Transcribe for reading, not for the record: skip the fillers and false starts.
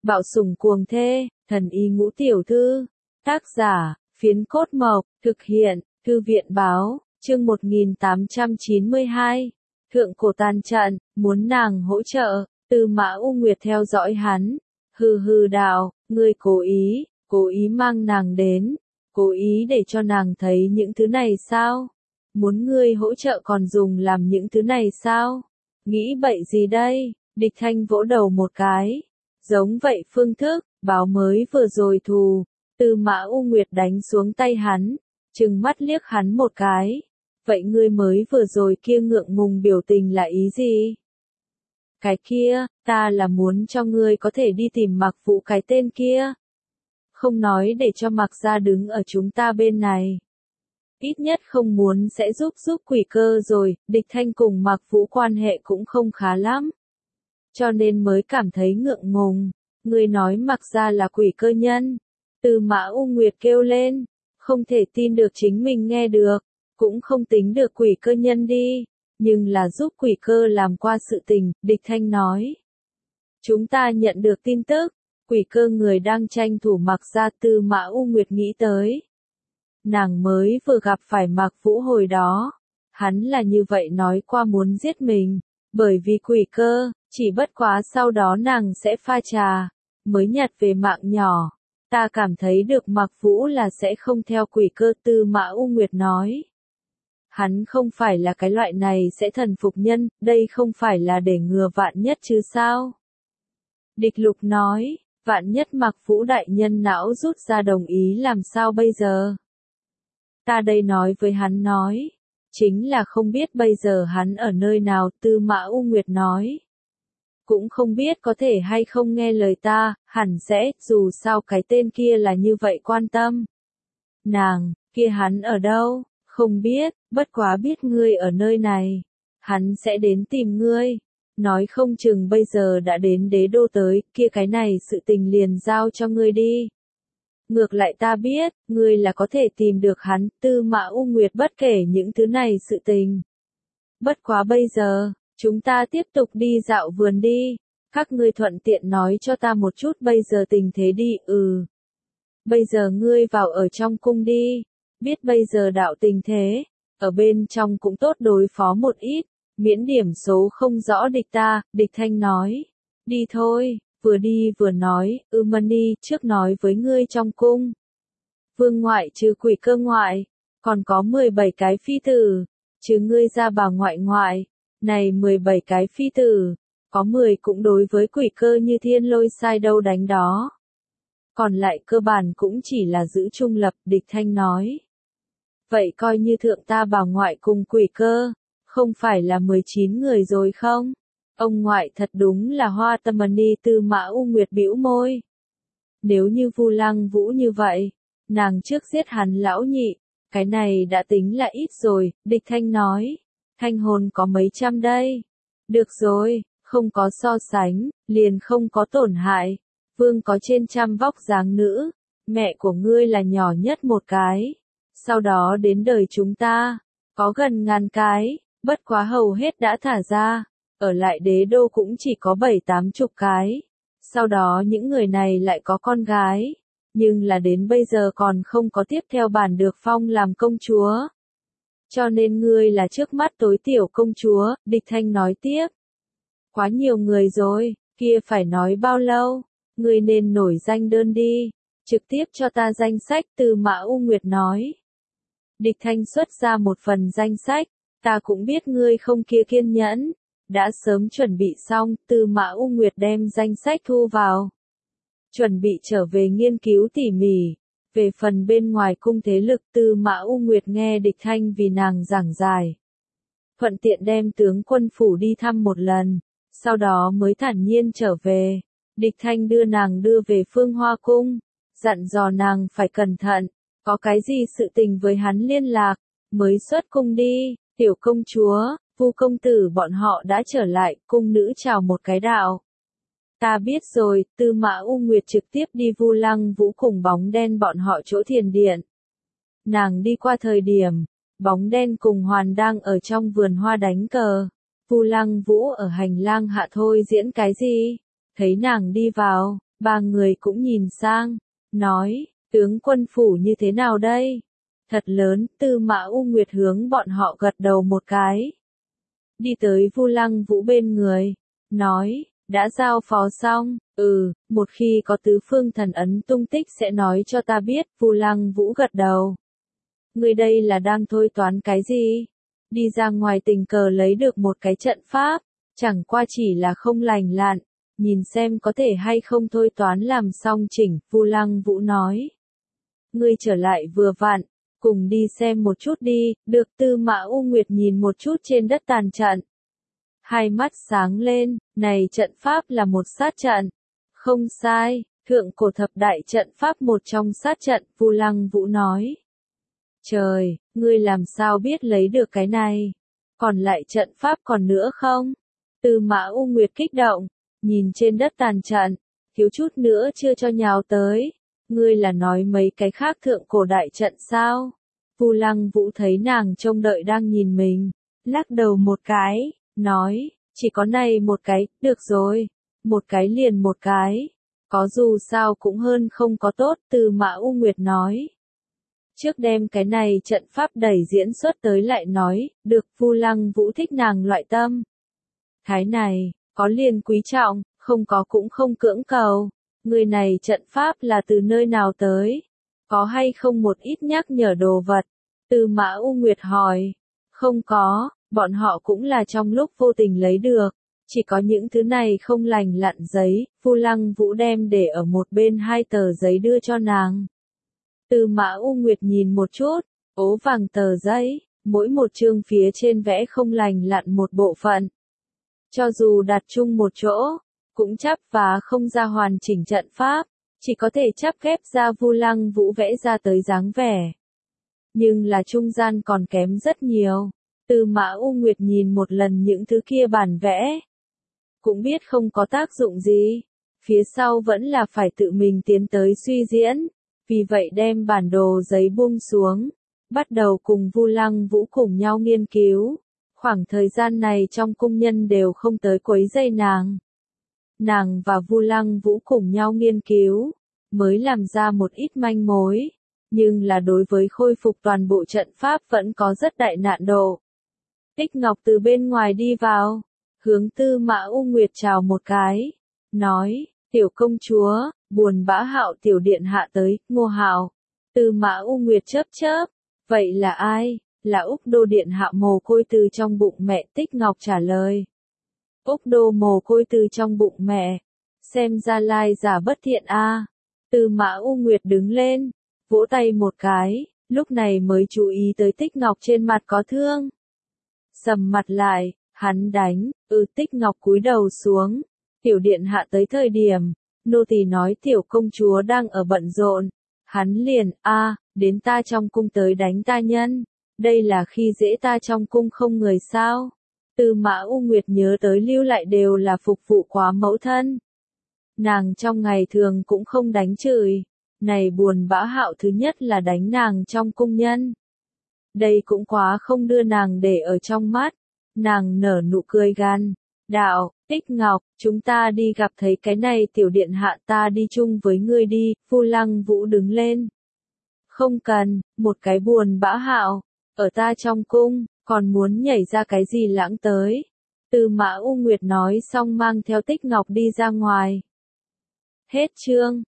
Bạo sủng cuồng thê, thần y ngũ tiểu thư. Tác giả, Phiến Cốt Mộc, thực hiện, Thư viện báo, chương 1892. Thượng cổ tàn trận, muốn nàng hỗ trợ, Tư Mã U Nguyệt theo dõi hắn. Hừ hừ đạo, ngươi cố ý mang nàng đến, cố ý để cho nàng thấy những thứ này sao? Muốn ngươi hỗ trợ còn dùng làm những thứ này sao? Nghĩ bậy gì đây? Địch Thanh vỗ đầu một cái. Giống vậy phương thức, báo mới vừa rồi thù. Tư Mã U Nguyệt đánh xuống tay hắn, trừng mắt liếc hắn một cái. Vậy ngươi mới vừa rồi kia ngượng ngùng biểu tình là ý gì? Cái kia, ta là muốn cho ngươi có thể đi tìm Mạc Vũ cái tên kia. Không nói để cho Mạc gia đứng ở chúng ta bên này. Ít nhất không muốn sẽ giúp Quỷ Cơ rồi, Địch Thanh cùng Mạc Vũ quan hệ cũng không khá lắm. Cho nên mới cảm thấy ngượng ngùng. Ngươi nói Mạc gia là Quỷ Cơ nhân. Tư Mã U Nguyệt kêu lên, không thể tin được chính mình nghe được, cũng không tính được Quỷ Cơ nhân đi, nhưng là giúp Quỷ Cơ làm qua sự tình, Địch Thanh nói. Chúng ta nhận được tin tức, Quỷ Cơ người đang tranh thủ Mạc gia. Tư Mã U Nguyệt nghĩ tới. Nàng mới vừa gặp phải Mạc Vũ hồi đó, hắn là như vậy nói qua muốn giết mình, bởi vì Quỷ Cơ, chỉ bất quá sau đó nàng sẽ pha trà, mới nhặt về mạng nhỏ. Ta cảm thấy được Mạc Vũ là sẽ không theo Quỷ Cơ. Tư Mã U Nguyệt nói. Hắn không phải là cái loại này sẽ thần phục nhân, đây không phải là để ngừa vạn nhất chứ sao? Địch Lục nói, vạn nhất Mạc Vũ đại nhân não rút ra đồng ý làm sao bây giờ? Ta đây nói với hắn nói, chính là không biết bây giờ hắn ở nơi nào. Tư Mã U Nguyệt nói. Cũng không biết có thể hay không nghe lời ta, hẳn sẽ, dù sao cái tên kia là như vậy quan tâm. Nàng, kia hắn ở đâu? Không biết, bất quá biết ngươi ở nơi này. Hắn sẽ đến tìm ngươi. Nói không chừng bây giờ đã đến đế đô tới, kia cái này sự tình liền giao cho ngươi đi. Ngược lại ta biết, ngươi là có thể tìm được hắn. Tư Mã U Nguyệt bất kể những thứ này sự tình. Bất quá bây giờ, chúng ta tiếp tục đi dạo vườn đi. Các ngươi thuận tiện nói cho ta một chút bây giờ tình thế đi. Bây giờ ngươi vào ở trong cung đi. Biết bây giờ đạo tình thế, ở bên trong cũng tốt đối phó một ít, miễn điểm số không rõ địch ta. Địch Thanh nói. Đi thôi, vừa đi vừa nói, Mani trước nói với ngươi trong cung. Vương ngoại trừ Quỷ Cơ ngoại, còn có 17 cái phi tử, chứ ngươi ra bà ngoại. Này 17 cái phi tử, có 10 cũng đối với Quỷ Cơ như thiên lôi sai đâu đánh đó. Còn lại cơ bản cũng chỉ là giữ trung lập. Địch Thanh nói. Vậy coi như thượng ta bà ngoại cùng Quỷ Cơ, không phải là 19 người rồi không? Ông ngoại thật đúng là hoa tâm mani. Tư Mã U Nguyệt bĩu môi. Nếu như Vu Lăng Vũ như vậy, nàng trước giết hắn lão nhị, cái này đã tính là ít rồi. Địch Thanh nói. Thanh hồn có mấy trăm đây. Được rồi, không có so sánh, liền không có tổn hại. Vương có trên trăm vóc dáng nữ, mẹ của ngươi là nhỏ nhất một cái. Sau đó đến đời chúng ta, có gần ngàn cái, bất quá hầu hết đã thả ra, ở lại đế đô cũng chỉ có 7-80 cái. Sau đó những người này lại có con gái, nhưng là đến bây giờ còn không có tiếp theo bản được phong làm công chúa. Cho nên ngươi là trước mắt tối tiểu công chúa. Địch Thanh nói tiếp. Quá nhiều người rồi, kia phải nói bao lâu? Ngươi nên nổi danh đơn đi, trực tiếp cho ta danh sách. Tư Mã U Nguyệt nói. Địch Thanh xuất ra một phần danh sách, ta cũng biết ngươi không kia kiên nhẫn, đã sớm chuẩn bị xong. Tư Mã U Nguyệt đem danh sách thu vào, chuẩn bị trở về nghiên cứu tỉ mỉ. Về phần bên ngoài cung thế lực, Tư Mã U Nguyệt nghe Địch Thanh vì nàng giảng giải. Thuận tiện đem tướng quân phủ đi thăm một lần, sau đó mới thản nhiên trở về. Địch Thanh đưa nàng đưa về Phương Hoa cung, dặn dò nàng phải cẩn thận, có cái gì sự tình với hắn liên lạc, mới xuất cung đi. Tiểu công chúa, Vu công tử bọn họ đã trở lại. Cung nữ chào một cái đạo. Ta biết rồi. Tư Mã U Nguyệt trực tiếp đi Vu Lăng Vũ cùng bóng đen bọn họ chỗ thiền điện. Nàng đi qua thời điểm, bóng đen cùng Hoàn đang ở trong vườn hoa đánh cờ. Vu Lăng Vũ ở hành lang hạ thôi diễn cái gì? Thấy nàng đi vào, Ba người cũng nhìn sang, nói, tướng quân phủ như thế nào đây? Thật lớn, Tư Mã U Nguyệt hướng bọn họ gật đầu một cái. Đi tới Vu Lăng Vũ bên người, nói, đã giao phó xong, một khi có tứ phương thần ấn tung tích sẽ nói cho ta biết, Vu Lăng Vũ gật đầu. Người đây là đang thôi toán cái gì? Đi ra ngoài tình cờ lấy được một cái trận pháp, chẳng qua chỉ là không lành lặn, nhìn xem có thể hay không thôi toán làm xong chỉnh, Vu Lăng Vũ nói. Ngươi trở lại vừa vặn, cùng đi xem một chút đi, được. Tư Mã U Nguyệt nhìn một chút trên đất tàn trận. Hai mắt sáng lên, này trận pháp là một sát trận. Không sai, thượng cổ thập đại trận pháp một trong sát trận, Vu Lăng Vũ nói. Trời, ngươi làm sao biết lấy được cái này? Còn lại trận pháp còn nữa không? Tư Mã U Nguyệt kích động, nhìn trên đất tàn trận, thiếu chút nữa chưa cho nhào tới. Ngươi là nói mấy cái khác thượng cổ đại trận sao? Vu Lăng Vũ thấy nàng trông đợi đang nhìn mình, lắc đầu một cái, nói, chỉ có này một cái, được rồi, một cái liền một cái, có dù sao cũng hơn không có tốt. Tư Mã U Nguyệt nói. Trước đem cái này trận pháp đẩy diễn xuất tới lại nói, được. Vu Lăng Vũ thích nàng loại tâm. Thái này, có liền quý trọng, không có cũng không cưỡng cầu. Người này trận pháp là từ nơi nào tới? Có hay không một ít nhắc nhở đồ vật? Tư Mã U Nguyệt hỏi. Không có, bọn họ cũng là trong lúc vô tình lấy được. Chỉ có những thứ này không lành lặn giấy, Vu Lăng Vũ đem để ở một bên hai tờ giấy đưa cho nàng. Tư Mã U Nguyệt nhìn một chút, ố vàng tờ giấy, mỗi một chương phía trên vẽ không lành lặn một bộ phận. Cho dù đặt chung một chỗ, cũng chắp và không ra hoàn chỉnh trận pháp, chỉ có thể chắp ghép ra Vu Lăng Vũ vẽ ra tới dáng vẻ. Nhưng là trung gian còn kém rất nhiều. Tư Mã U Nguyệt nhìn một lần những thứ kia bản vẽ, cũng biết không có tác dụng gì, phía sau vẫn là phải tự mình tiến tới suy diễn, vì vậy đem bản đồ giấy buông xuống, bắt đầu cùng Vu Lăng Vũ cùng nhau nghiên cứu. Khoảng thời gian này trong cung nhân đều không tới quấy rầy nàng. Nàng và Vu Lăng Vũ cùng nhau nghiên cứu, mới làm ra một ít manh mối, nhưng là đối với khôi phục toàn bộ trận pháp vẫn có rất đại nạn độ. Tích Ngọc từ bên ngoài đi vào, hướng Tư Mã U Nguyệt chào một cái, nói, tiểu công chúa, Buồn Bã Hạo tiểu điện hạ tới. Ngô Hạo. Tư Mã U Nguyệt chớp chớp, vậy là ai? Là Úc Đô điện hạ mồ côi từ trong bụng mẹ. Tích Ngọc trả lời. Úc Đô mồ côi từ trong bụng mẹ, xem ra lai giả bất thiện a. Tư Mã U Nguyệt đứng lên, vỗ tay một cái, lúc này mới chú ý tới Tích Ngọc trên mặt có thương. Sầm mặt lại, hắn đánh. Tích Ngọc cúi đầu xuống. Tiểu điện hạ tới thời điểm, nô tỳ nói tiểu công chúa đang ở bận rộn, hắn liền, đến ta trong cung tới đánh ta nhân, đây là khi dễ ta trong cung không người sao? Tư Mã U Nguyệt nhớ tới lưu lại đều là phục vụ quá mẫu thân. Nàng trong ngày thường cũng không đánh chửi, này Buồn Bã Hạo thứ nhất là đánh nàng trong cung nhân. Đây cũng quá không đưa nàng để ở trong mắt. Nàng nở nụ cười gan, đạo, Tích Ngọc, chúng ta đi gặp thấy cái này tiểu điện hạ, ta đi chung với ngươi đi. Vu Lăng Vũ đứng lên. Không cần, một cái Buồn Bã Hạo, ở ta trong cung, còn muốn nhảy ra cái gì lãng tới. Tư Mã U Nguyệt nói xong mang theo Tích Ngọc đi ra ngoài. Hết chương.